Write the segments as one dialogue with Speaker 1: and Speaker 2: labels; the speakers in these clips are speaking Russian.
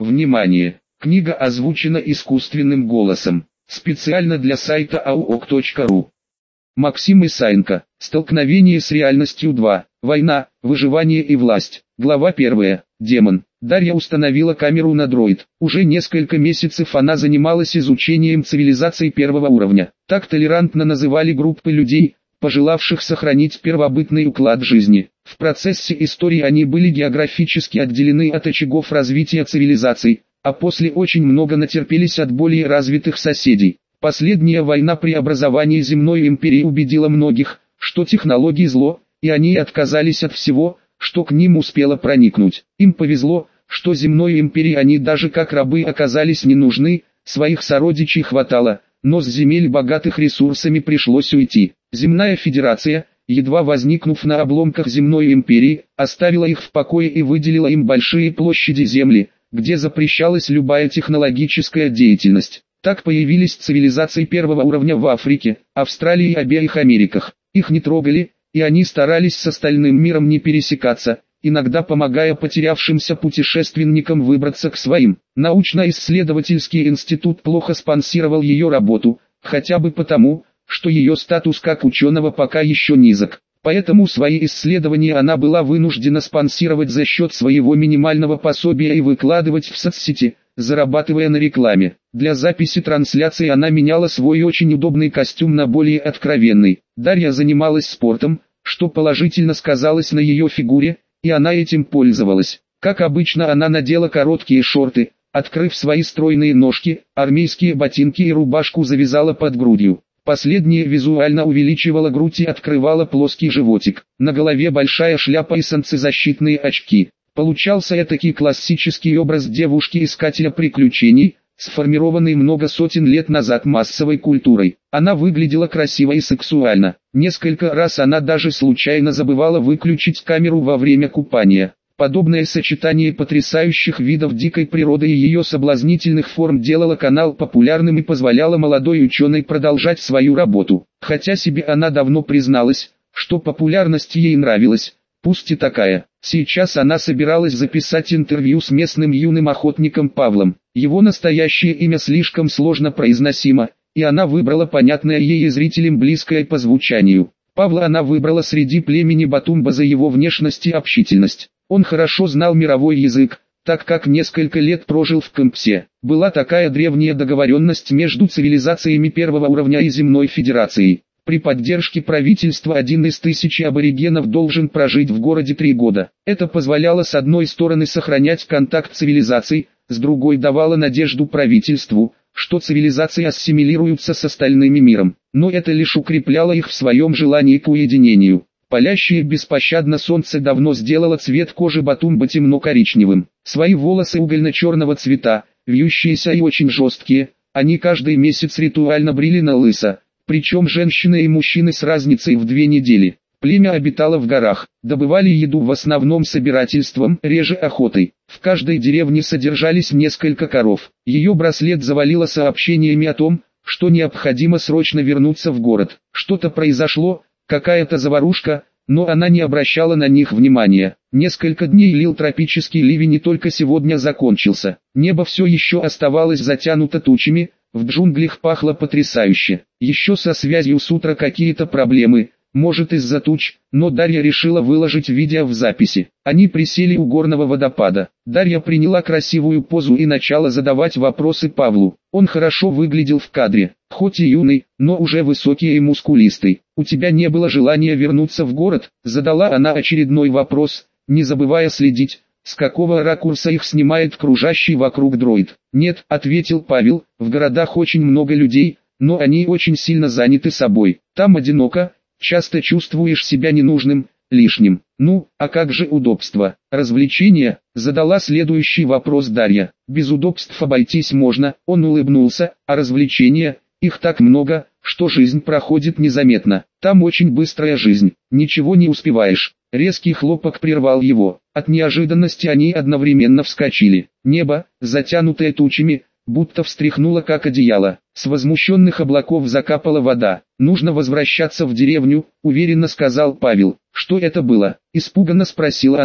Speaker 1: Внимание! Книга озвучена искусственным голосом. Специально для сайта auok.ru. Максим Исаенко. Столкновение с реальностью 2. Война, выживание и власть. Глава 1. Демон. Дарья установила камеру на дроид. Уже несколько месяцев она занималась изучением цивилизаций первого уровня. Так толерантно называли группы людей, пожелавших сохранить первобытный уклад жизни. В процессе истории они были географически отделены от очагов развития цивилизаций, а после очень много натерпелись от более развитых соседей. Последняя война преобразования земной империи убедила многих, что технологии зло, и они отказались от всего, что к ним успело проникнуть. Им повезло, что земной империи они даже как рабы оказались не нужны, своих сородичей хватало, но с земель богатых ресурсами пришлось уйти. Земная Федерация, едва возникнув на обломках земной империи, оставила их в покое и выделила им большие площади земли, где запрещалась любая технологическая деятельность. Так появились цивилизации первого уровня в Африке, Австралии и обеих Америках. Их не трогали, и они старались с остальным миром не пересекаться, иногда помогая потерявшимся путешественникам выбраться к своим. Научно-исследовательский институт плохо спонсировал ее работу, хотя бы потому, что ее статус как ученого пока еще низок. Поэтому свои исследования она была вынуждена спонсировать за счет своего минимального пособия и выкладывать в соцсети, зарабатывая на рекламе. Для записи трансляции она меняла свой очень удобный костюм на более откровенный. Дарья занималась спортом, что положительно сказалось на ее фигуре, и она этим пользовалась. Как обычно, она надела короткие шорты, открыв свои стройные ножки, армейские ботинки и рубашку завязала под грудью. Последнее визуально увеличивало грудь и открывало плоский животик. На голове большая шляпа и солнцезащитные очки. Получался этакий классический образ девушки-искателя приключений, сформированный много сотен лет назад массовой культурой. Она выглядела красиво и сексуально. Несколько раз она даже случайно забывала выключить камеру во время купания. Подобное сочетание потрясающих видов дикой природы и ее соблазнительных форм делало канал популярным и позволяло молодой ученой продолжать свою работу. Хотя себе она давно призналась, что популярность ей нравилась, пусть и такая. Сейчас она собиралась записать интервью с местным юным охотником Павлом. Его настоящее имя слишком сложно произносимо, и она выбрала понятное ей и зрителям близкое по звучанию. Павла она выбрала среди племени Батумба за его внешность и общительность. Он хорошо знал мировой язык, так как несколько лет прожил в Кампсе. Была такая древняя договоренность между цивилизациями первого уровня и Земной Федерацией. При поддержке правительства один из 1000 аборигенов должен прожить в городе 3 года. Это позволяло с одной стороны сохранять контакт цивилизаций, с другой давало надежду правительству, что цивилизации ассимилируются с остальным миром. Но это лишь укрепляло их в своем желании к уединению. Палящее беспощадно солнце давно сделало цвет кожи Батумба темно-коричневым. Свои волосы угольно-черного цвета, вьющиеся и очень жесткие, они каждый месяц ритуально брили на лысо, причем женщины и мужчины с разницей в 2 недели. Племя обитало в горах, добывали еду в основном собирательством, реже охотой. В каждой деревне содержались несколько коров. Ее браслет завалило сообщениями о том, что необходимо срочно вернуться в город. Что-то произошло, какая-то заварушка, но она не обращала на них внимания. Несколько дней лил тропический ливень и только сегодня закончился. Небо все еще оставалось затянуто тучами, в джунглях пахло потрясающе. Еще со связью с утра какие-то проблемы, может из-за туч, но Дарья решила выложить видео в записи. Они присели у горного водопада. Дарья приняла красивую позу и начала задавать вопросы Павлу. Он хорошо выглядел в кадре, хоть и юный, но уже высокий и мускулистый. «У тебя не было желания вернуться в город?» Задала она очередной вопрос, не забывая следить, с какого ракурса их снимает кружащий вокруг дроид. «Нет», — ответил Павел, — «в городах очень много людей, но они очень сильно заняты собой. Там одиноко, часто чувствуешь себя ненужным, лишним. Ну, а как же удобство? Развлечения?» Задала следующий вопрос Дарья. «Без удобств обойтись можно», — он улыбнулся, — «а развлечения? Их так много, что жизнь проходит незаметно. Там очень быстрая жизнь, ничего не успеваешь». Резкий хлопок прервал его. От неожиданности они одновременно вскочили. Небо, затянутое тучами, будто встряхнуло как одеяло. С возмущенных облаков закапала вода. «Нужно возвращаться в деревню», — уверенно сказал Павел. «Что это было?» — испуганно спросила она.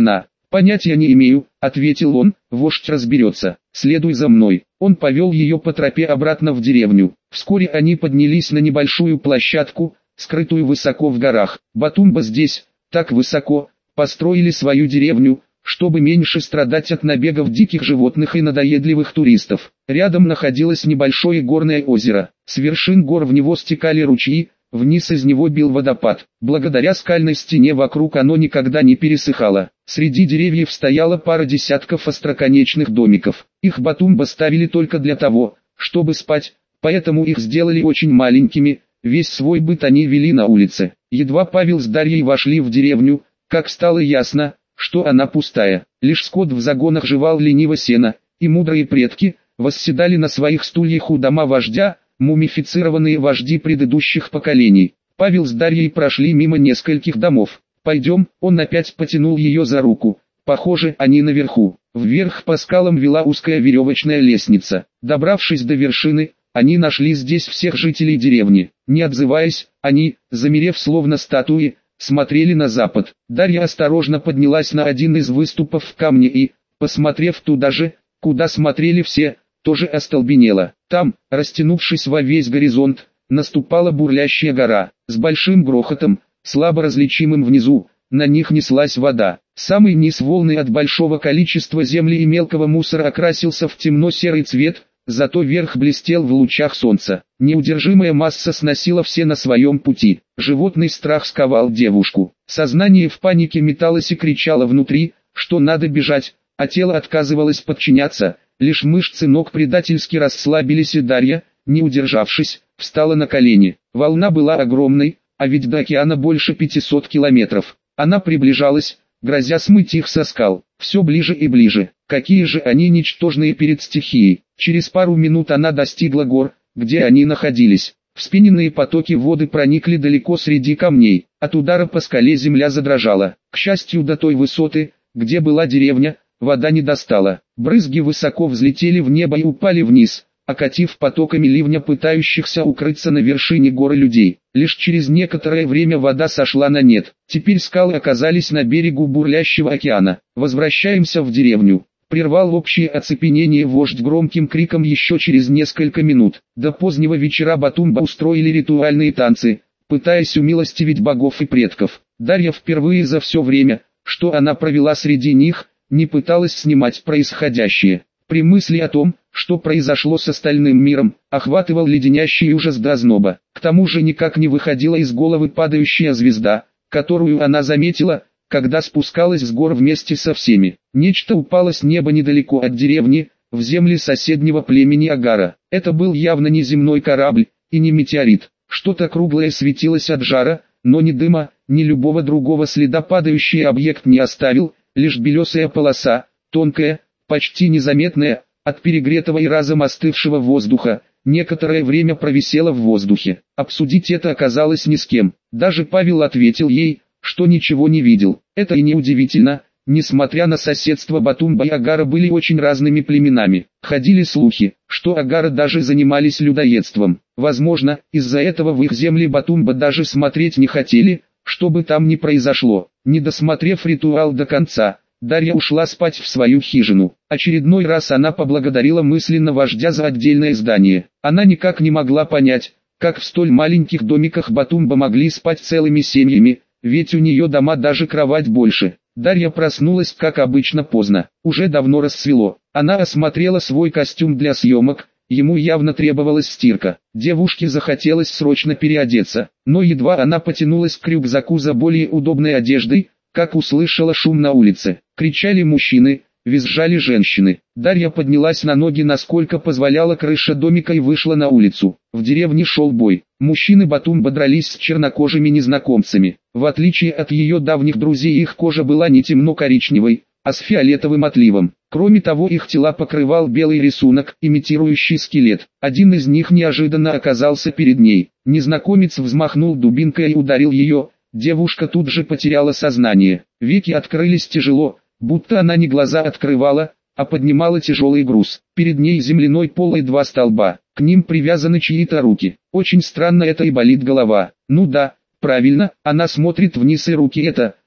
Speaker 1: «Понятия не имею», — ответил он, — «вождь разберется, следуй за мной». Он повел ее по тропе обратно в деревню. Вскоре они поднялись на небольшую площадку, скрытую высоко в горах. Батумба здесь, так высоко, построили свою деревню, чтобы меньше страдать от набегов диких животных и надоедливых туристов. Рядом находилось небольшое горное озеро. С вершин гор в него стекали ручьи, вниз из него бил водопад. Благодаря скальной стене вокруг оно никогда не пересыхало. Среди деревьев стояла пара десятков остроконечных домиков. Их Батумба ставили только для того, чтобы спать, поэтому их сделали очень маленькими. Весь свой быт они вели на улице. Едва Павел с Дарьей вошли в деревню, как стало ясно, что она пустая. Лишь скот в загонах жевал лениво сено, и мудрые предки восседали на своих стульях у дома вождя, мумифицированные вожди предыдущих поколений. Павел с Дарьей прошли мимо нескольких домов. «Пойдем», он опять потянул ее за руку. Похоже, они наверху. Вверх по скалам вела узкая веревочная лестница. Добравшись до вершины, они нашли здесь всех жителей деревни. Не отзываясь, они, замерев словно статуи, смотрели на запад. Дарья осторожно поднялась на один из выступов в камне и, посмотрев туда же, куда смотрели все, тоже остолбенела. Там, растянувшись во весь горизонт, наступала бурлящая гора. С большим грохотом, слабо различимым внизу, на них неслась вода. Самый низ волны от большого количества земли и мелкого мусора окрасился в темно-серый цвет, зато верх блестел в лучах солнца. Неудержимая масса сносила все на своем пути. Животный страх сковал девушку. Сознание в панике металось и кричало внутри, что надо бежать, а тело отказывалось подчиняться. Лишь мышцы ног предательски расслабились, и Дарья, не удержавшись, встала на колени. Волна была огромной, а ведь до океана больше 500 километров. Она приближалась, грозя смыть их со скал. Все ближе и ближе. Какие же они ничтожные перед стихией. Через пару минут она достигла гор, где они находились. Вспененные потоки воды проникли далеко среди камней. От удара по скале земля задрожала. К счастью, до той высоты, где была деревня, вода не достала. Брызги высоко взлетели в небо и упали вниз, окатив потоками ливня пытающихся укрыться на вершине горы людей. Лишь через некоторое время вода сошла на нет. Теперь скалы оказались на берегу бурлящего океана. «Возвращаемся в деревню», — прервал общее оцепенение вождь громким криком еще через несколько минут. До позднего вечера Батумба устроили ритуальные танцы, пытаясь умилостивить богов и предков. Дарья впервые за все время, что она провела среди них, не пыталась снимать происходящее. При мысли о том, что произошло с остальным миром, охватывал леденящий ужас до озноба. К тому же никак не выходила из головы падающая звезда, которую она заметила, когда спускалась с гор вместе со всеми. Нечто упало с неба недалеко от деревни, в земли соседнего племени Агара. Это был явно не земной корабль, и не метеорит. Что-то круглое светилось от жара, но ни дыма, ни любого другого следа падающий объект не оставил, лишь белесая полоса, тонкая, почти незаметная, от перегретого и разом остывшего воздуха, некоторое время провисела в воздухе. Обсудить это оказалось ни с кем. Даже Павел ответил ей, что ничего не видел. Это и не удивительно, несмотря на соседство Батумба и Агара были очень разными племенами. Ходили слухи, что Агара даже занимались людоедством. Возможно, из-за этого в их земли Батумба даже смотреть не хотели, что бы там ни произошло. Не досмотрев ритуал до конца, Дарья ушла спать в свою хижину. Очередной раз она поблагодарила мысленно вождя за отдельное здание. Она никак не могла понять, как в столь маленьких домиках Батумба могли спать целыми семьями, ведь у нее дома даже кровать больше. Дарья проснулась, как обычно, поздно. Уже давно рассвело. Она осмотрела свой костюм для съемок. Ему явно требовалась стирка. Девушке захотелось срочно переодеться, но едва она потянулась к рюкзаку за более удобной одеждой, как услышала шум на улице. Кричали мужчины, визжали женщины. Дарья поднялась на ноги, насколько позволяла крыша домика, и вышла на улицу. В деревне шел бой. Мужчины Батумба дрались с чернокожими незнакомцами. В отличие от ее давних друзей, их кожа была не темно-коричневой, а с фиолетовым отливом. Кроме того, их тела покрывал белый рисунок, имитирующий скелет. Один из них неожиданно оказался перед ней. Незнакомец взмахнул дубинкой и ударил ее. Девушка тут же потеряла сознание. Веки открылись тяжело, будто она не глаза открывала, а поднимала тяжелый груз. Перед ней земляной пол и два столба. К ним привязаны чьи-то руки. Очень странно это, и болит голова. Ну да, правильно, она смотрит вниз, и руки это,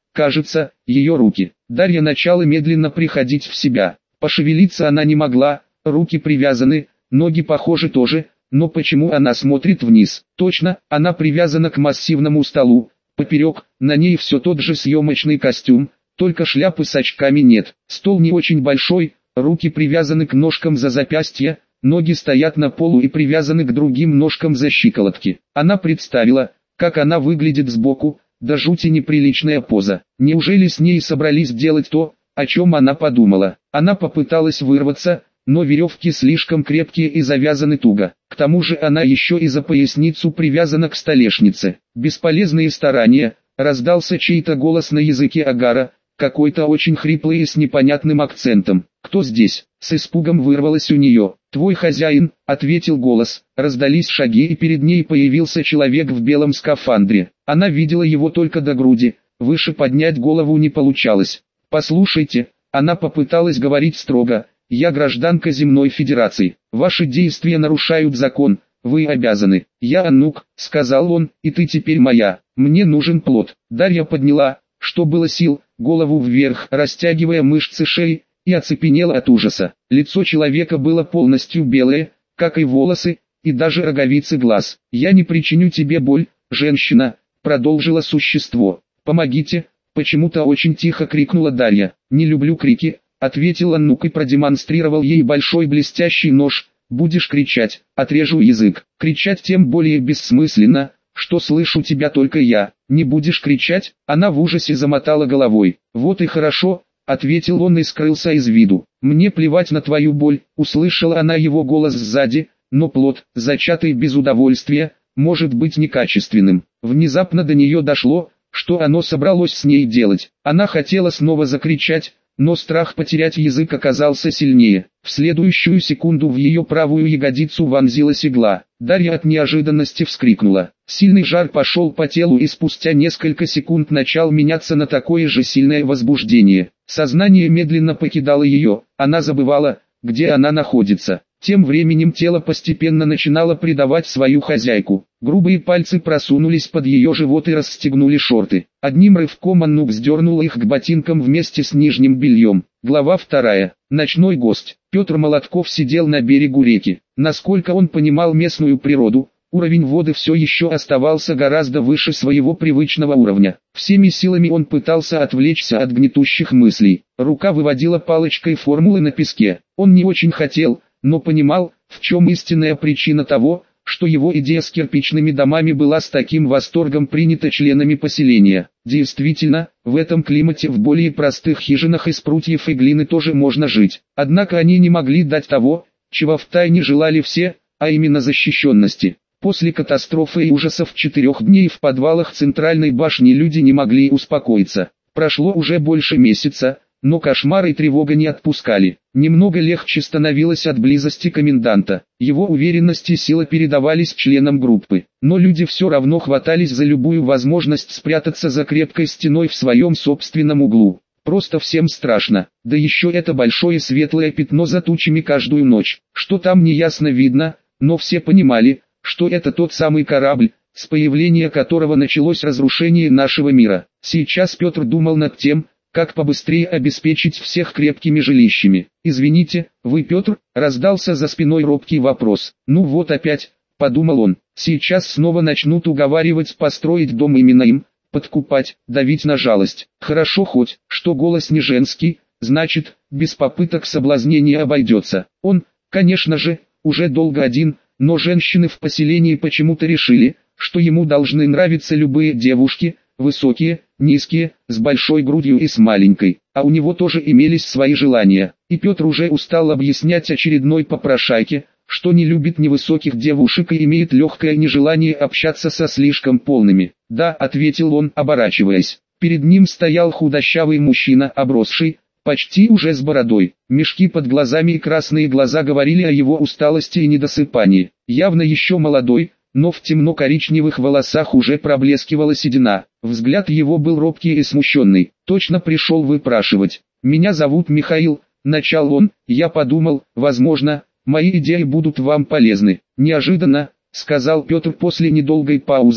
Speaker 1: кажется, ее руки. Дарья начала медленно приходить в себя. Пошевелиться она не могла, руки привязаны, ноги похоже тоже, но почему она смотрит вниз? Точно, она привязана к массивному столу, поперек, на ней все тот же съемочный костюм, только шляпы с очками нет. Стол не очень большой, руки привязаны к ножкам за запястья, ноги стоят на полу и привязаны к другим ножкам за щиколотки. Она представила, как она выглядит сбоку, до жути неприличная поза. Неужели с ней собрались делать то, о чем она подумала? Она попыталась вырваться, но веревки слишком крепкие и завязаны туго. К тому же она еще и за поясницу привязана к столешнице. Бесполезные старания, раздался чей-то голос на языке агара, какой-то очень хриплый и с непонятным акцентом. «Кто здесь?» С испугом вырвалось у нее. «Твой хозяин», — ответил голос. Раздались шаги и перед ней появился человек в белом скафандре. Она видела его только до груди, выше поднять голову не получалось. «Послушайте», — она попыталась говорить строго, — «я гражданка Земной Федерации. Ваши действия нарушают закон, вы обязаны». «Я Анук», — сказал он, — «и ты теперь моя. Мне нужен плод». Дарья подняла, что было сил, голову вверх, растягивая мышцы шеи, и оцепенела от ужаса. Лицо человека было полностью белое, как и волосы, и даже роговицы глаз. «Я не причиню тебе боль, женщина», — продолжило существо. «Помогите», — почему-то очень тихо крикнула Дарья. «Не люблю крики», — ответил Анук и продемонстрировал ей большой блестящий нож. «Будешь кричать, отрежу язык». «Кричать тем более бессмысленно, что слышу тебя только я». «Не будешь кричать?» Она в ужасе замотала головой. «Вот и хорошо», — ответил он и скрылся из виду. «Мне плевать на твою боль», — услышала она его голос сзади, «но плод, зачатый без удовольствия, может быть некачественным». Внезапно до нее дошло, что оно собралось с ней делать. Она хотела снова закричать, но страх потерять язык оказался сильнее. В следующую секунду в ее правую ягодицу вонзилась игла. Дарья от неожиданности вскрикнула. Сильный жар пошел по телу и спустя несколько секунд начал меняться на такое же сильное возбуждение. Сознание медленно покидало ее, она забывала, где она находится. Тем временем тело постепенно начинало предавать свою хозяйку. Грубые пальцы просунулись под ее живот и расстегнули шорты. Одним рывком Анук сдернул их к ботинкам вместе с нижним бельем. Глава 2. Ночной гость. Петр Молотков сидел на берегу реки. Насколько он понимал местную природу, уровень воды все еще оставался гораздо выше своего привычного уровня. Всеми силами он пытался отвлечься от гнетущих мыслей. Рука выводила палочкой формулы на песке. Он не очень хотел, но понимал, в чем истинная причина того, что его идея с кирпичными домами была с таким восторгом принята членами поселения. Действительно, в этом климате в более простых хижинах из прутьев и глины тоже можно жить. Однако они не могли дать того, чего втайне желали все, а именно защищенности. После катастрофы и ужасов 4 дней в подвалах центральной башни люди не могли успокоиться. Прошло уже больше месяца, но кошмары и тревога не отпускали. Немного легче становилось от близости коменданта. Его уверенность и сила передавались членам группы. Но люди все равно хватались за любую возможность спрятаться за крепкой стеной в своем собственном углу. Просто всем страшно. Да еще это большое светлое пятно за тучами каждую ночь. Что там неясно видно, но все понимали, что это тот самый корабль, с появления которого началось разрушение нашего мира. Сейчас Петр думал над тем, как побыстрее обеспечить всех крепкими жилищами. «Извините, вы Петр?» — раздался за спиной робкий вопрос. «Ну вот опять», — подумал он, — «сейчас снова начнут уговаривать построить дом именно им, подкупать, давить на жалость. Хорошо хоть, что голос не женский, значит, без попыток соблазнения обойдется. Он, конечно же, уже долго один, но женщины в поселении почему-то решили, что ему должны нравиться любые девушки, высокие, низкие, с большой грудью и с маленькой, а у него тоже имелись свои желания, и Петр уже устал объяснять очередной попрошайке, что не любит невысоких девушек и имеет легкое нежелание общаться со слишком полными. «Да», — ответил он, оборачиваясь. Перед ним стоял худощавый мужчина, обросший, почти уже с бородой. Мешки под глазами и красные глаза говорили о его усталости и недосыпании. Явно еще молодой, но в темно-коричневых волосах уже проблескивала седина. Взгляд его был робкий и смущенный. «Точно пришел выпрашивать. Меня зовут Михаил», — начал он. «Я подумал, возможно, мои идеи будут вам полезны». «Неожиданно», — сказал Петр после недолгой паузы.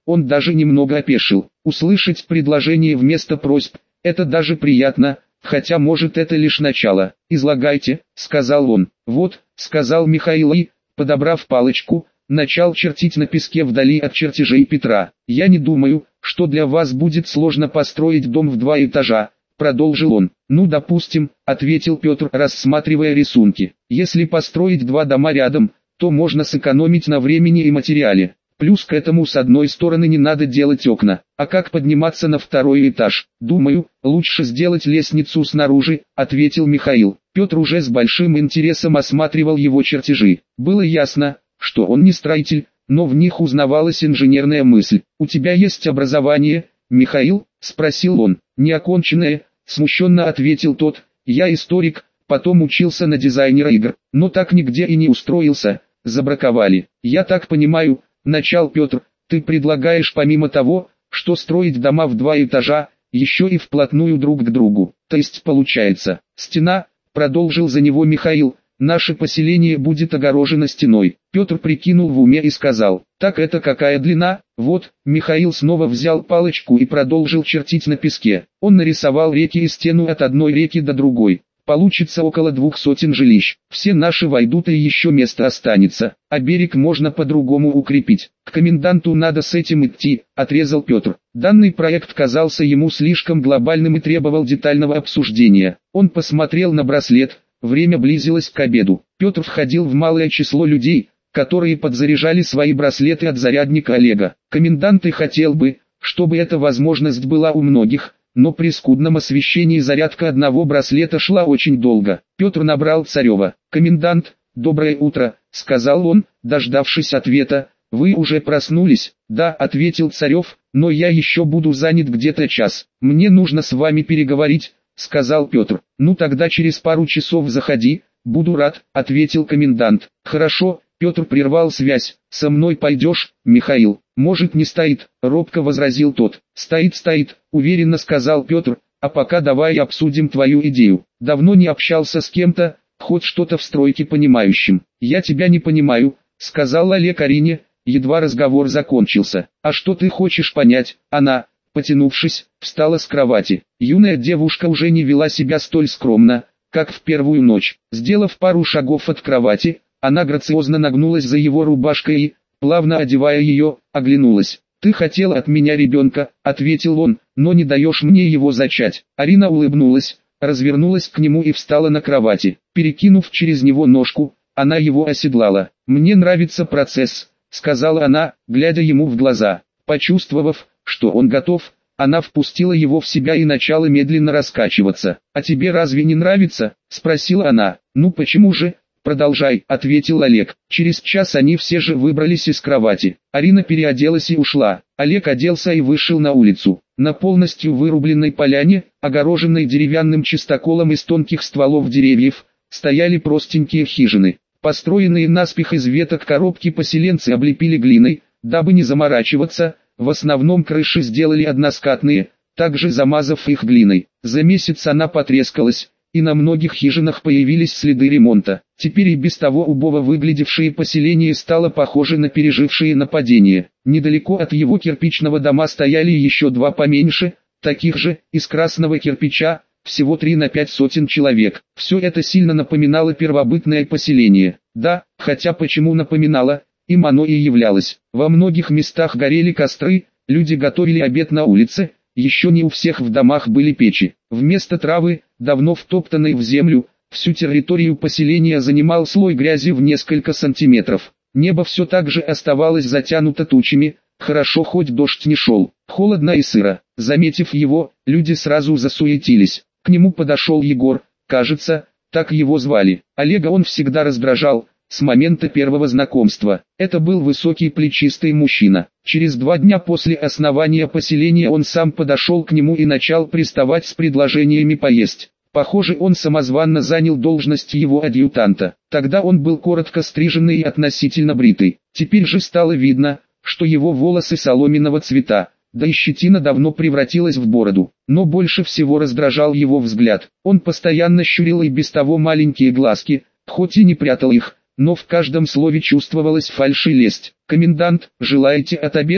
Speaker 1: он даже немного опешил. Услышать предложение вместо просьб – это даже приятно, хотя может это лишь начало. «Излагайте», – сказал он. «Вот», – сказал Михаил и, подобрав палочку, начал чертить на песке вдали от чертежей Петра. «Я не думаю, что для вас будет сложно построить дом в 2 этажа», – продолжил он. «Ну, допустим», – ответил Петр, рассматривая рисунки. «Если построить 2 дома рядом, то можно сэкономить на времени и материале. Плюс к этому с одной стороны не надо делать окна. А как подниматься на 2-й этаж? Думаю, лучше сделать лестницу снаружи», – ответил Михаил. Петр уже с большим интересом осматривал его чертежи. Было ясно, что он не строитель, но в них узнавалась инженерная мысль. «У тебя есть образование, Михаил?» – спросил он. «Неоконченное», – смущенно ответил тот. «Я историк, потом учился на дизайнера игр, но так нигде и не устроился, забраковали». «Я так понимаю», – начал Петр, «ты предлагаешь помимо того, что строить дома в 2 этажа, еще и вплотную друг к другу. То есть получается, стена», – продолжил за него Михаил, «наше поселение будет огорожено стеной». Петр прикинул в уме и сказал: «Так это какая длина?» «Вот», Михаил снова взял палочку и продолжил чертить на песке. Он нарисовал реки и стену от одной реки до другой. Получится около 200 жилищ. Все наши войдут и еще место останется, а берег можно по-другому укрепить. К коменданту надо с этим идти», – отрезал Петр. Данный проект казался ему слишком глобальным и требовал детального обсуждения. Он посмотрел на браслет. Время близилось к обеду. Петр входил в малое число людей, которые подзаряжали свои браслеты от зарядника Олега. Комендант и хотел бы, чтобы эта возможность была у многих, но при скудном освещении зарядка одного браслета шла очень долго. Петр набрал Царева. «Комендант, доброе утро», — сказал он, дождавшись ответа. «Вы уже проснулись?» «Да», — ответил Царев, — «но я еще буду занят где-то час. Мне нужно с вами переговорить», — сказал Петр. «Ну тогда через пару часов заходи, буду рад», — ответил комендант. «Хорошо», — Петр прервал связь. «Со мной пойдешь, Михаил?» «Может, не стоит», — робко возразил тот. «Стоит», — уверенно сказал Петр, — «а пока давай обсудим твою идею. Давно не общался с кем-то, хоть что-то в стройке понимающим». «Я тебя не понимаю», — сказал Олег Арине, едва разговор закончился. «А что ты хочешь понять?» Она, потянувшись, встала с кровати. Юная девушка уже не вела себя столь скромно, как в первую ночь. Сделав пару шагов от кровати, она грациозно нагнулась за его рубашкой и, плавно одевая ее, оглянулась. «Ты хотел от меня ребенка», — ответил он, — «но не даешь мне его зачать». Арина улыбнулась, развернулась к нему и встала на кровати. Перекинув через него ножку, она его оседлала. «Мне нравится процесс», — сказала она, глядя ему в глаза. Почувствовав, что он готов, она впустила его в себя и начала медленно раскачиваться. «А тебе разве не нравится?» — спросила она. «Ну почему же?» «Продолжай», — ответил Олег. Через час они все же выбрались из кровати. Арина переоделась и ушла. Олег оделся и вышел на улицу. На полностью вырубленной поляне, огороженной деревянным чистоколом из тонких стволов деревьев, стояли простенькие хижины. Построенные наспех из веток коробки поселенцы облепили глиной, дабы не заморачиваться. В основном крыши сделали односкатные, также замазав их глиной. За месяц она потрескалась, и на многих хижинах появились следы ремонта. Теперь и без того убого выглядевшее поселение стало похоже на пережившее нападение. Недалеко от его кирпичного дома стояли еще 2 поменьше, таких же, из красного кирпича, всего 3 на 5 сотен человек. Все это сильно напоминало первобытное поселение. Да, хотя почему напоминало, им оно и являлось. Во многих местах горели костры, люди готовили обед на улице, еще не у всех в домах были печи. Вместо травы, давно втоптанной в землю, всю территорию поселения занимал слой грязи в несколько сантиметров. Небо все так же оставалось затянуто тучами, хорошо хоть дождь не шел. Холодно и сыро. Заметив его, люди сразу засуетились. К нему подошел Егор, кажется, так его звали. Олега он всегда раздражал, с момента первого знакомства. Это был высокий плечистый мужчина. Через 2 дня после основания поселения он сам подошел к нему и начал приставать с предложениями поесть. Похоже, он самозванно занял должность его адъютанта. Тогда он был коротко стриженный и относительно бритый. Теперь же стало видно, что его волосы соломенного цвета, да и щетина давно превратилась в бороду. Но больше всего раздражал его взгляд. Он постоянно щурил и без того маленькие глазки, хоть и не прятал их, но в каждом слове чувствовалась фальшь и лесть. «Комендант, желаете отобедать?»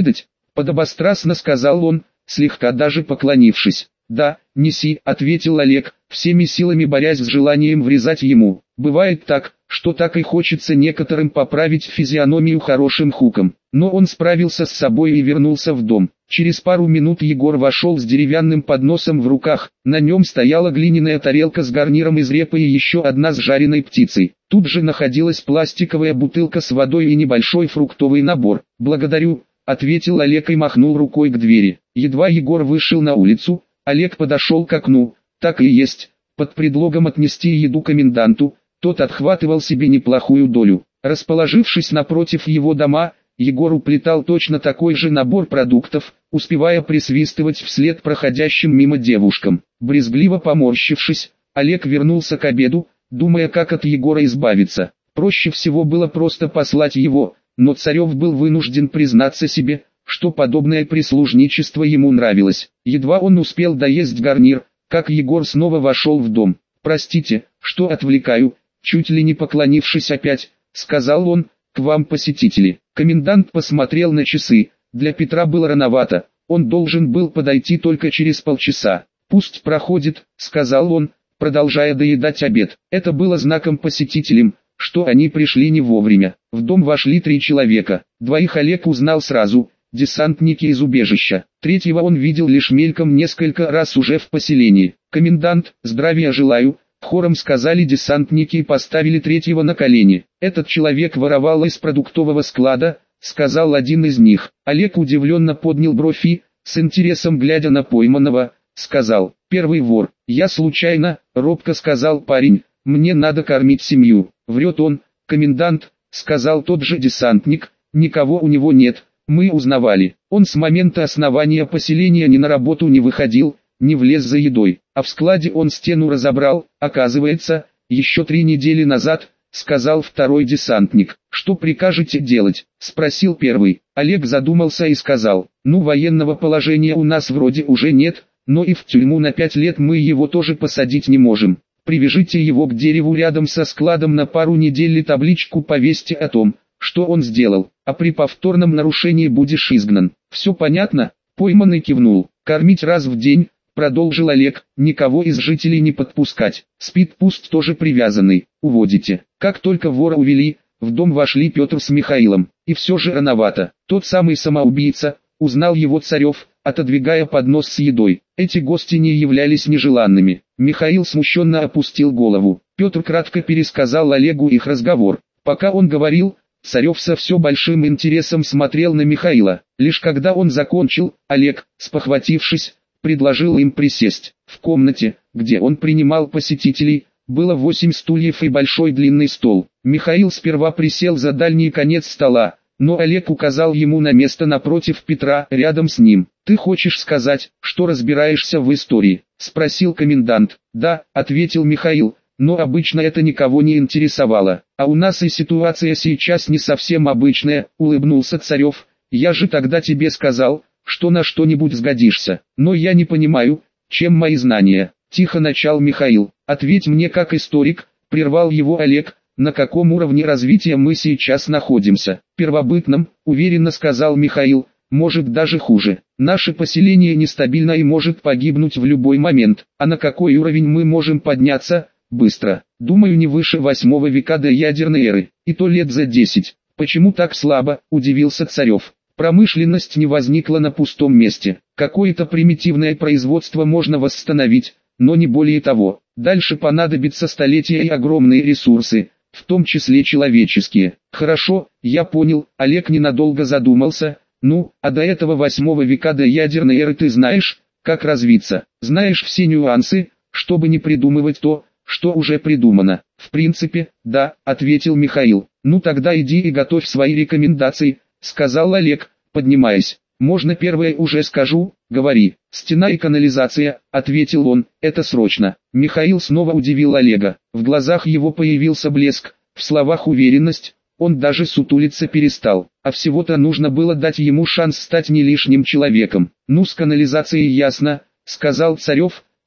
Speaker 1: подобострастно сказал он, слегка даже поклонившись. «Да, неси», — ответил Олег, всеми силами борясь с желанием врезать ему. Бывает так, что так и хочется некоторым поправить физиономию хорошим хуком. Но он справился с собой и вернулся в дом. Через пару минут Егор вошел с деревянным подносом в руках. На нем стояла глиняная тарелка с гарниром из репы и еще одна с жареной птицей. Тут же находилась пластиковая бутылка с водой и небольшой фруктовый набор. «Благодарю», — ответил Олег и махнул рукой к двери. Едва Егор вышел на улицу, Олег подошел к окну. Так и есть, под предлогом отнести еду коменданту, тот отхватывал себе неплохую долю. Расположившись напротив его дома, Егор уплетал точно такой же набор продуктов, успевая присвистывать вслед проходящим мимо девушкам. Брезгливо поморщившись, Олег вернулся к обеду, думая, как от Егора избавиться. Проще всего было просто послать его, но Царев был вынужден признаться себе, что подобное прислужничество ему нравилось. Едва он успел доесть гарнир, как Егор снова вошел в дом. «Простите, что отвлекаю», чуть ли не поклонившись опять, сказал он, «к вам посетители». Комендант посмотрел на часы, для Петра было рановато, он должен был подойти только через полчаса. «Пусть проходит», сказал он, продолжая доедать обед. Это было знаком посетителям, что они пришли не вовремя. В дом вошли 3 человека, 2 Олег узнал сразу, десантники из убежища. 3-го он видел лишь мельком несколько раз уже в поселении. «Комендант, здравия желаю», хором сказали десантники и поставили 3-го на колени. «Этот человек воровал из продуктового склада», сказал один из них. Олег удивленно поднял бровь и, с интересом глядя на пойманного, сказал: «Первый вор». «Я случайно», робко сказал парень, «мне надо кормить семью». «Врет он, комендант», сказал тот же десантник, «никого у него нет, мы узнавали. Он с момента основания поселения ни на работу не выходил, не влез за едой, а в складе он стену разобрал, оказывается, еще 3 недели назад», сказал второй десантник. «Что прикажете делать?» спросил первый. Олег задумался и сказал: «Ну, военного положения у нас вроде уже нет, но и в тюрьму на 5 лет мы его тоже посадить не можем. Привяжите его к дереву рядом со складом на пару недель и табличку повесьте о том, что он сделал, а при повторном нарушении будешь изгнан». «Все понятно?» Пойманный кивнул. «Кормить раз в день», продолжил Олег, «никого из жителей не подпускать. Спидпуст тоже привязанный, уводите». Как только вора увели, в дом вошли Петр с Михаилом. И все же рановато. Тот самый самоубийца, узнал его Царев, отодвигая поднос с едой. Эти гости не являлись нежеланными. Михаил смущенно опустил голову. Петр кратко пересказал Олегу их разговор. Пока он говорил, Царев со все большим интересом смотрел на Михаила. Лишь когда он закончил, Олег, спохватившись, предложил им присесть. В комнате, где он принимал посетителей, было 8 стульев и большой длинный стол. Михаил сперва присел за дальний конец стола, но Олег указал ему на место напротив Петра, рядом с ним. «Ты хочешь сказать, что разбираешься в истории?» – спросил комендант. «Да», – ответил Михаил, – «но обычно это никого не интересовало. А у нас и ситуация сейчас не совсем обычная», – улыбнулся Царев. «Я же тогда тебе сказал, что на что-нибудь сгодишься. Но я не понимаю, чем мои знания». Тихо начал Михаил. «Ответь мне как историк», – прервал его Олег, – «на каком уровне развития мы сейчас находимся?» «Первобытном», – уверенно сказал Михаил, – «может даже хуже. Наше поселение нестабильно и может погибнуть в любой момент. А на какой уровень мы можем подняться? Быстро. Думаю, не выше 8 века до ядерной эры, и то лет за 10. «Почему так слабо?» – удивился Царев. «Промышленность не возникла на пустом месте. Какое-то примитивное производство можно восстановить, но не более того. Дальше понадобится столетия и огромные ресурсы, в том числе человеческие». «Хорошо, я понял», – Олег ненадолго задумался. «Ну, а до этого 8 века до ядерной эры ты знаешь, как развиться? Знаешь все нюансы, чтобы не придумывать то, что уже придумано?» «В принципе, да», – ответил Михаил. «Ну тогда иди и готовь свои рекомендации», – сказал Олег, поднимаясь. «Можно первое уже скажу?» «Говори». «Стена и канализация», – ответил он, – «это срочно». Михаил снова удивил Олега. В глазах его появился блеск, в словах уверенность, он даже сутулиться перестал. А всего-то нужно было дать ему шанс стать не лишним человеком. «Ну, с канализацией ясно», – сказал Царев,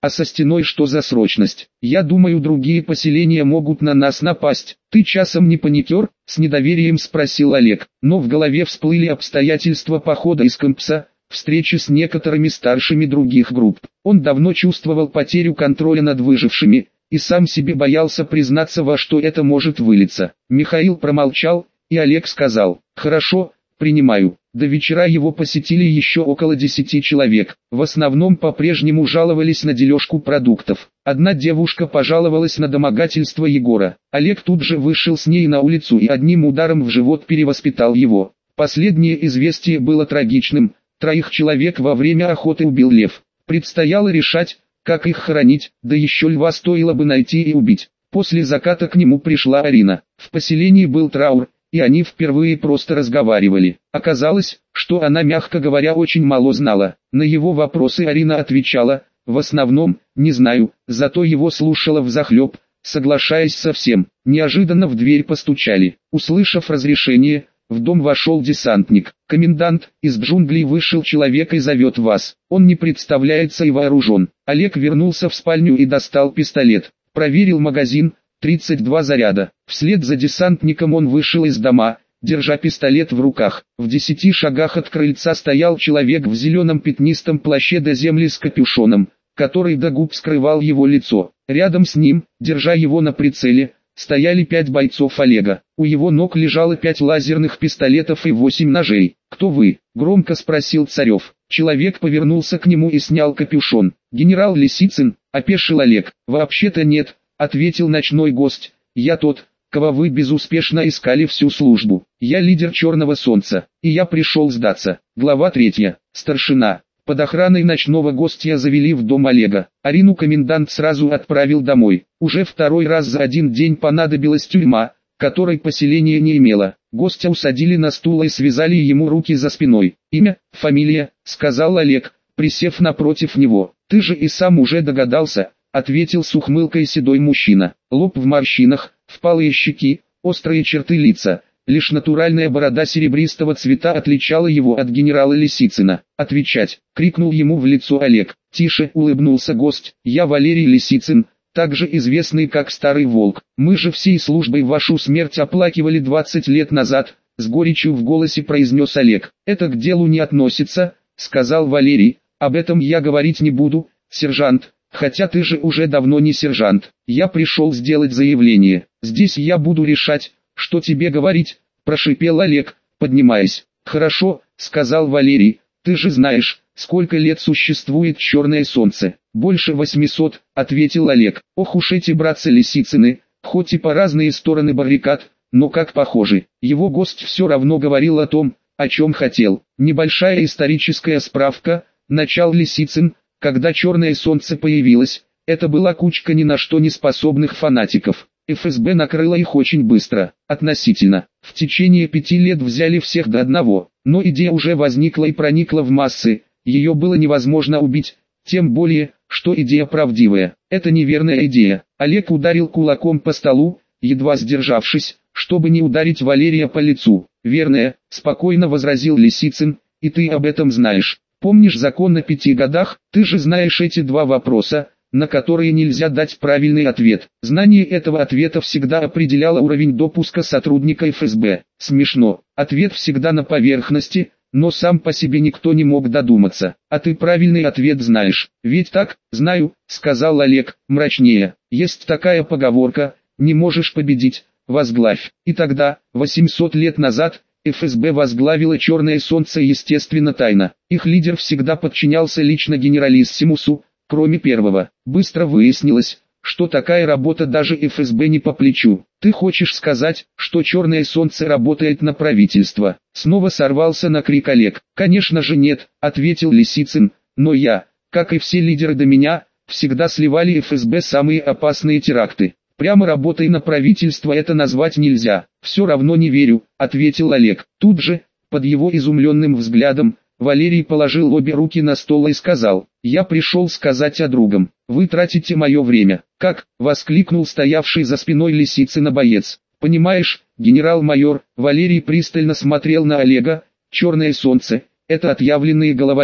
Speaker 1: А со стеной что за срочность? Я думаю, другие поселения могут на нас напасть. Ты часом не паникер? С недоверием спросил Олег. Но в голове всплыли обстоятельства похода из Кэмпса, встречи с некоторыми старшими других групп. Он давно чувствовал потерю контроля над выжившими, и сам себе боялся признаться, во что это может вылиться. Михаил промолчал, и Олег сказал: «Хорошо, принимаю». До вечера его посетили еще около 10 человек. В основном по-прежнему жаловались на дележку продуктов. Одна девушка пожаловалась на домогательство Егора. Олег тут же вышел с ней на улицу и одним ударом в живот перевоспитал его. Последнее известие было трагичным. 3 человек во время охоты убил лев. Предстояло решать, как их хоронить, да еще льва стоило бы найти и убить. После заката к нему пришла Арина. В поселении был траур, и они впервые просто разговаривали. Оказалось, что она, мягко говоря, очень мало знала. На его вопросы Арина отвечала: в основном, не знаю, зато его слушала взахлеб, соглашаясь со всем. Неожиданно в дверь постучали. Услышав разрешение, в дом вошел десантник. «Комендант, из джунглей вышел человек и зовет вас. Он не представляется и вооружен». Олег вернулся в спальню и достал пистолет. Проверил магазин. 32 заряда. Вслед за десантником он вышел из дома, держа пистолет в руках. В 10 шагах от крыльца стоял человек в зеленом пятнистом плаще до земли с капюшоном, который до губ скрывал его лицо. Рядом с ним, держа его на прицеле, стояли 5 бойцов Олега. У его ног лежало 5 лазерных пистолетов и 8 ножей. «Кто вы?» – громко спросил Царев. Человек повернулся к нему и снял капюшон. «Генерал Лисицын», – опешил Олег. «Вообще-то нет», — ответил ночной гость, — «я тот, кого вы безуспешно искали всю службу. Я лидер Черного Солнца, и я пришел сдаться». Глава 3. Старшина. Под охраной ночного гостя завели в дом Олега. Арину комендант сразу отправил домой. Уже 2-й раз за один день понадобилась тюрьма, которой поселение не имело. Гостя усадили на стул и связали ему руки за спиной. «Имя, фамилия», — сказал Олег, присев напротив него. «Ты же и сам уже догадался», — ответил с ухмылкой седой мужчина. Лоб в морщинах, впалые щеки, острые черты лица. Лишь натуральная борода серебристого цвета отличала его от генерала Лисицына. «Отвечать!» — крикнул ему в лицо Олег. «Тише!» — улыбнулся гость. «Я Валерий Лисицын, также известный как Старый Волк. Мы же всей службой вашу смерть оплакивали 20 лет назад», — с горечью в голосе произнес Олег. «Это к делу не относится», — сказал Валерий. «Об этом я говорить не буду, сержант. Хотя ты же уже давно не сержант. Я пришел сделать заявление. Здесь я буду решать, что тебе говорить», — прошипел Олег, поднимаясь. «Хорошо», — сказал Валерий. «Ты же знаешь, сколько лет существует Черное Солнце?» «Больше 800», — ответил Олег. «Ох уж эти братцы Лисицыны, хоть и по разные стороны баррикад, но как похожи». Его гость все равно говорил о том, о чем хотел. Небольшая историческая справка. Начал Лисицын. Когда Черное Солнце появилось, это была кучка ни на что не способных фанатиков. ФСБ накрыла их очень быстро, относительно. В течение 5 лет взяли всех до одного, но идея уже возникла и проникла в массы, ее было невозможно убить, тем более, что идея правдивая. Это неверная идея. Олег ударил кулаком по столу, едва сдержавшись, чтобы не ударить Валерия по лицу. «Верная», — спокойно возразил Лисицын, — «и ты об этом знаешь. Помнишь закон о 5 годах? Ты же знаешь эти 2 вопроса, на которые нельзя дать правильный ответ. Знание этого ответа всегда определяло уровень допуска сотрудника ФСБ. Смешно. Ответ всегда на поверхности, но сам по себе никто не мог додуматься. А ты правильный ответ знаешь. Ведь так?» «Знаю», — сказал Олег, мрачнее. «Есть такая поговорка: не можешь победить, возглавь». И тогда, 800 лет назад, ФСБ возглавила Черное Солнце, естественно, тайно. Их лидер всегда подчинялся лично генералиссимусу, кроме первого. Быстро выяснилось, что такая работа даже ФСБ не по плечу. «Ты хочешь сказать, что Черное Солнце работает на правительство?» Снова сорвался на крик Олег. «Конечно же нет», — ответил Лисицын, — «но я, как и все лидеры до меня, всегда сливали ФСБ самые опасные теракты. Прямо работой на правительство это назвать нельзя». «Все равно не верю», — ответил Олег. Тут же, под его изумленным взглядом, Валерий положил обе руки на стол и сказал: «Я пришел сказать о другом. Вы тратите мое время». «Как?» — воскликнул стоявший за спиной Лисицына боец. «Понимаешь, генерал-майор», — Валерий пристально смотрел на Олега, — «Черное Солнце — это отъявленные головорезы.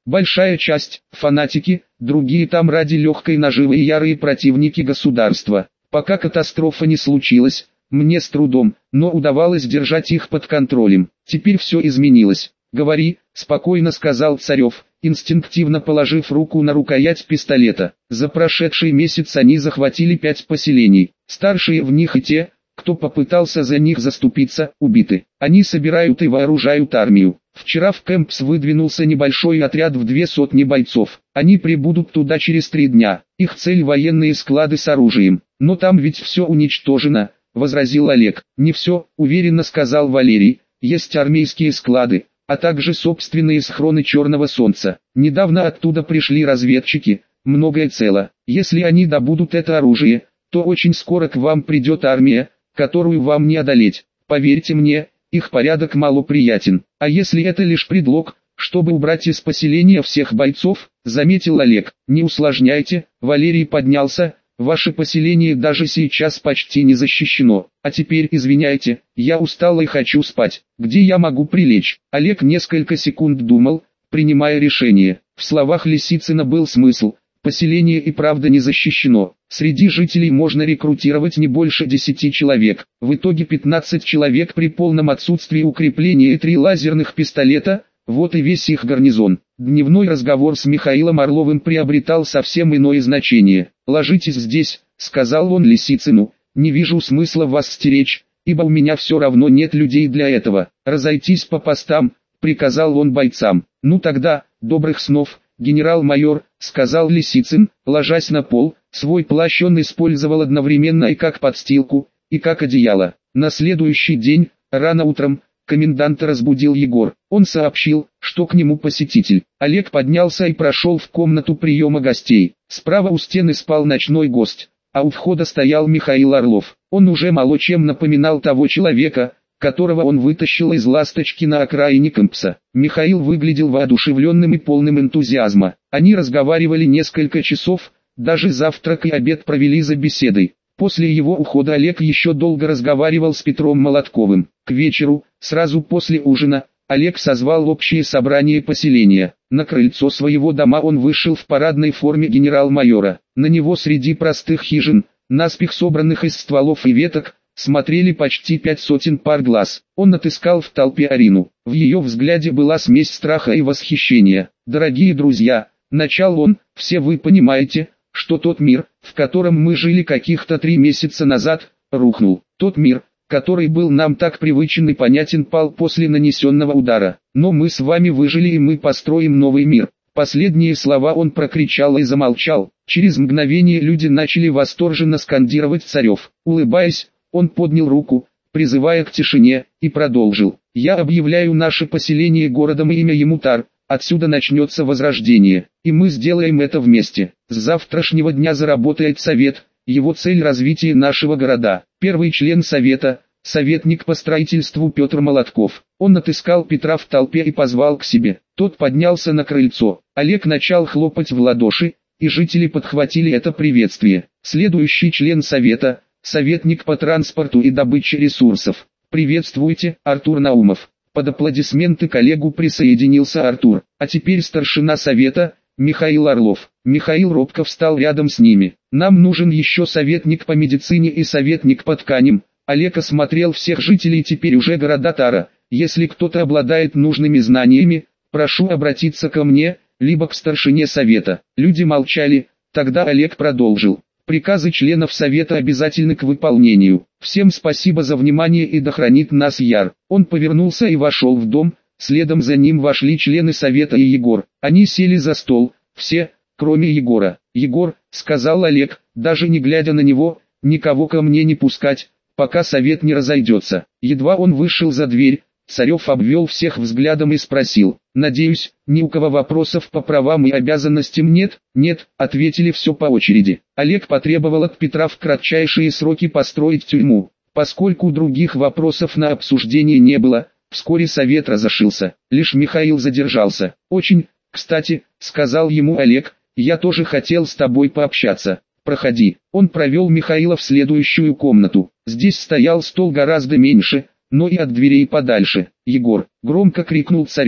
Speaker 1: Большая часть – фанатики, другие там ради легкой наживы и ярые противники государства. Пока катастрофа не случилась, мне с трудом, но удавалось держать их под контролем. Теперь все изменилось. «Говори», – спокойно сказал Царев, инстинктивно положив руку на рукоять пистолета. За прошедший месяц они захватили 5 поселений. Старшие в них и те, кто попытался за них заступиться, убиты. Они собирают и вооружают армию. Вчера в Кэмпс выдвинулся небольшой отряд в 200 бойцов. Они прибудут туда через 3 дня. Их цель – военные склады с оружием. Но там ведь все уничтожено, возразил Олег. Не все, уверенно сказал Валерий. Есть армейские склады, а также собственные схроны Черного Солнца. Недавно оттуда пришли разведчики, многое цело. Если они добудут это оружие, то очень скоро к вам придет армия, которую вам не одолеть. Поверьте мне, их порядок малоприятен. А если это лишь предлог, чтобы убрать из поселения всех бойцов, заметил Олег. Не усложняйте, Валерий поднялся. Ваше поселение даже сейчас почти не защищено. А теперь извиняйте, я устал и хочу спать. Где я могу прилечь? Олег несколько секунд думал, принимая решение. В словах Лисицына был смысл. Поселение и правда не защищено. Среди жителей можно рекрутировать не больше 10 человек. В итоге 15 человек при полном отсутствии укрепления и 3 лазерных пистолета. Вот и весь их гарнизон. Дневной разговор с Михаилом Орловым приобретал совсем иное значение. «Ложитесь здесь», — сказал он Лисицыну. «Не вижу смысла вас стеречь, ибо у меня все равно нет людей для этого. Разойтись по постам», — приказал он бойцам. «Ну тогда, добрых снов, генерал-майор», — сказал Лисицын, ложась на пол. Свой плащ он использовал одновременно и как подстилку, и как одеяло. На следующий день, рано утром, коменданта разбудил Егор. Он сообщил, что к нему посетитель. Олег поднялся и прошел в комнату приема гостей. Справа у стены спал ночной гость, а у входа стоял Михаил Орлов. Он уже мало чем напоминал того человека, которого он вытащил из ласточки на окраине Кэмпса. Михаил выглядел воодушевленным и полным энтузиазма. Они разговаривали несколько часов, даже завтрак и обед провели за беседой. После его ухода Олег еще долго разговаривал с Петром Молотковым. К вечеру, сразу после ужина, Олег созвал общее собрание поселения. На крыльцо своего дома он вышел в парадной форме генерал-майора. На него среди простых хижин, наспех собранных из стволов и веток, смотрели почти 500 пар глаз. Он отыскал в толпе Арину. В ее взгляде была смесь страха и восхищения. «Дорогие друзья», — начал он, — «все вы понимаете, что тот мир, в котором мы жили каких-то 3 месяца назад, рухнул. Тот мир, который был нам так привычен и понятен, пал после нанесенного удара. Но мы с вами выжили и мы построим новый мир». Последние слова он прокричал и замолчал. Через мгновение люди начали восторженно скандировать «Царев». Улыбаясь, он поднял руку, призывая к тишине, и продолжил. «Я объявляю наше поселение городом и имя ему Тар. Отсюда начнется возрождение, и мы сделаем это вместе. С завтрашнего дня заработает совет, его цель — развитие нашего города». Первый член совета, советник по строительству Петр Молотков. Он отыскал Петра в толпе и позвал к себе. Тот поднялся на крыльцо. Олег начал хлопать в ладоши, и жители подхватили это приветствие. Следующий член совета, советник по транспорту и добыче ресурсов. «Приветствуйте, Артур Наумов». Под аплодисменты к Олегу присоединился Артур. А теперь старшина совета, Михаил Орлов. Михаил робко встал рядом с ними. «Нам нужен еще советник по медицине и советник по тканям». Олег осмотрел всех жителей теперь уже города Тара. «Если кто-то обладает нужными знаниями, прошу обратиться ко мне, либо к старшине совета». Люди молчали. Тогда Олег продолжил. «Приказы членов совета обязательны к выполнению. Всем спасибо за внимание и да хранит нас Яр». Он повернулся и вошел в дом, следом за ним вошли члены совета и Егор. Они сели за стол, все, кроме Егора. «Егор», — сказал Олег, даже не глядя на него, — «никого ко мне не пускать, пока совет не разойдется». Едва он вышел за дверь, Царев обвел всех взглядом и спросил: «Надеюсь, ни у кого вопросов по правам и обязанностям нет?» «Нет», — ответили все по очереди. Олег потребовал от Петра в кратчайшие сроки построить тюрьму. Поскольку других вопросов на обсуждение не было, вскоре совет разошелся. Лишь Михаил задержался. «Очень, кстати», — сказал ему Олег, — «я тоже хотел с тобой пообщаться. Проходи». Он провел Михаила в следующую комнату. Здесь стоял стол гораздо меньше, но и от дверей подальше. «Егор!» — громко крикнул Царев.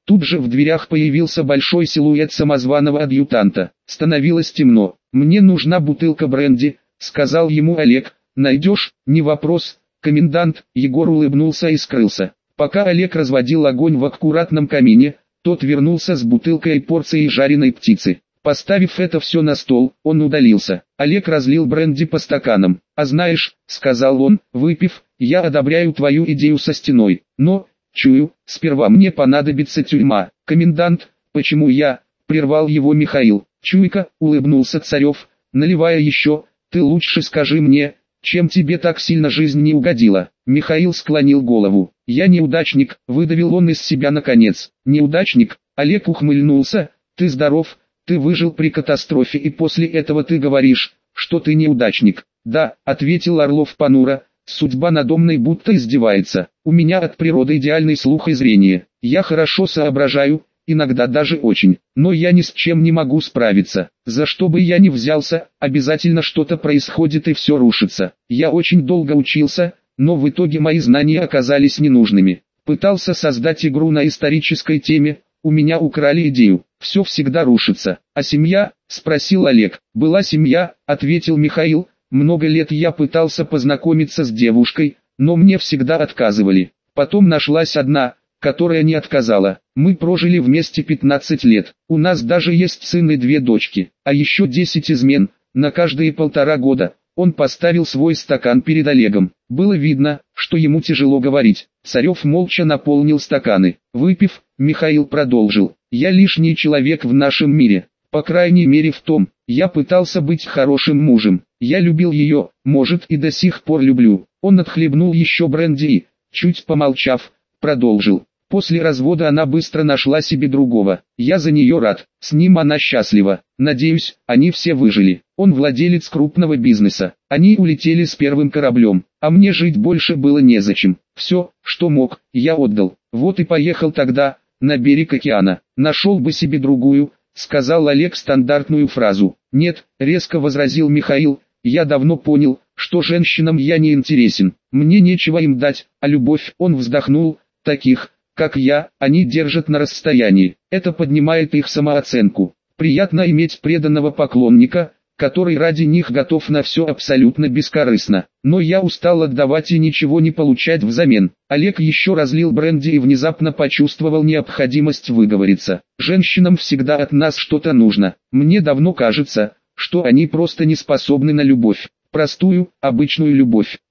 Speaker 1: Тут же в дверях появился большой силуэт самозваного адъютанта. Становилось темно. «Мне нужна бутылка бренди», — сказал ему Олег. «Найдешь?» «Не вопрос, комендант». Егор улыбнулся и скрылся. Пока Олег разводил огонь в аккуратном камине, тот вернулся с бутылкой и порцией жареной птицы. Поставив это все на стол, он удалился. Олег разлил бренди по стаканам. «А знаешь», — сказал он, выпив, — «я одобряю твою идею со стеной. Но, чую, сперва мне понадобится тюрьма». «Комендант, почему я?» — прервал его Михаил. «Чуйка», — улыбнулся Царев, наливая еще, — «ты лучше скажи мне, чем тебе так сильно жизнь не угодила?» Михаил склонил голову. «Я неудачник», — выдавил он из себя наконец. «Неудачник?» — Олег ухмыльнулся. «Ты здоров, ты выжил при катастрофе и после этого ты говоришь, что ты неудачник». «Да», — ответил Орлов понуро, — «судьба надо мной будто издевается. У меня от природы идеальный слух и зрение. Я хорошо соображаю, иногда даже очень, но я ни с чем не могу справиться. За что бы я ни взялся, обязательно что-то происходит и все рушится. Я очень долго учился, но в итоге мои знания оказались ненужными. Пытался создать игру на исторической теме, у меня украли идею, все всегда рушится. А семья?» — спросил Олег. «Была семья», — ответил Михаил. «Много лет я пытался познакомиться с девушкой, но мне всегда отказывали. Потом нашлась одна, которая не отказала. Мы прожили вместе 15 лет. У нас даже есть сын и 2 дочки, а еще 10 измен, на каждые 1,5 года». Он поставил свой стакан перед Олегом. Было видно, что ему тяжело говорить. Царев молча наполнил стаканы. Выпив, Михаил продолжил. «Я лишний человек в нашем мире. По крайней мере в том, я пытался быть хорошим мужем. Я любил ее, может и до сих пор люблю». Он отхлебнул еще бренди и, чуть помолчав, продолжил. «После развода она быстро нашла себе другого. Я за нее рад, с ним она счастлива. Надеюсь, они все выжили. Он владелец крупного бизнеса. Они улетели с первым кораблем, а мне жить больше было незачем. Все, что мог, я отдал. Вот и поехал тогда, на берег океана. Нашел бы себе другую», — сказал Олег стандартную фразу. «Нет», — резко возразил Михаил, — «я давно понял, что женщинам я не интересен. Мне нечего им дать, а любовь». Он вздохнул. «Таких, как я, они держат на расстоянии. Это поднимает их самооценку. Приятно иметь преданного поклонника, который ради них готов на все абсолютно бескорыстно. Но я устал отдавать и ничего не получать взамен». Олег еще разлил бренди и внезапно почувствовал необходимость выговориться. «Женщинам всегда от нас что-то нужно. Мне давно кажется, что они просто не способны на любовь. Простую, обычную любовь.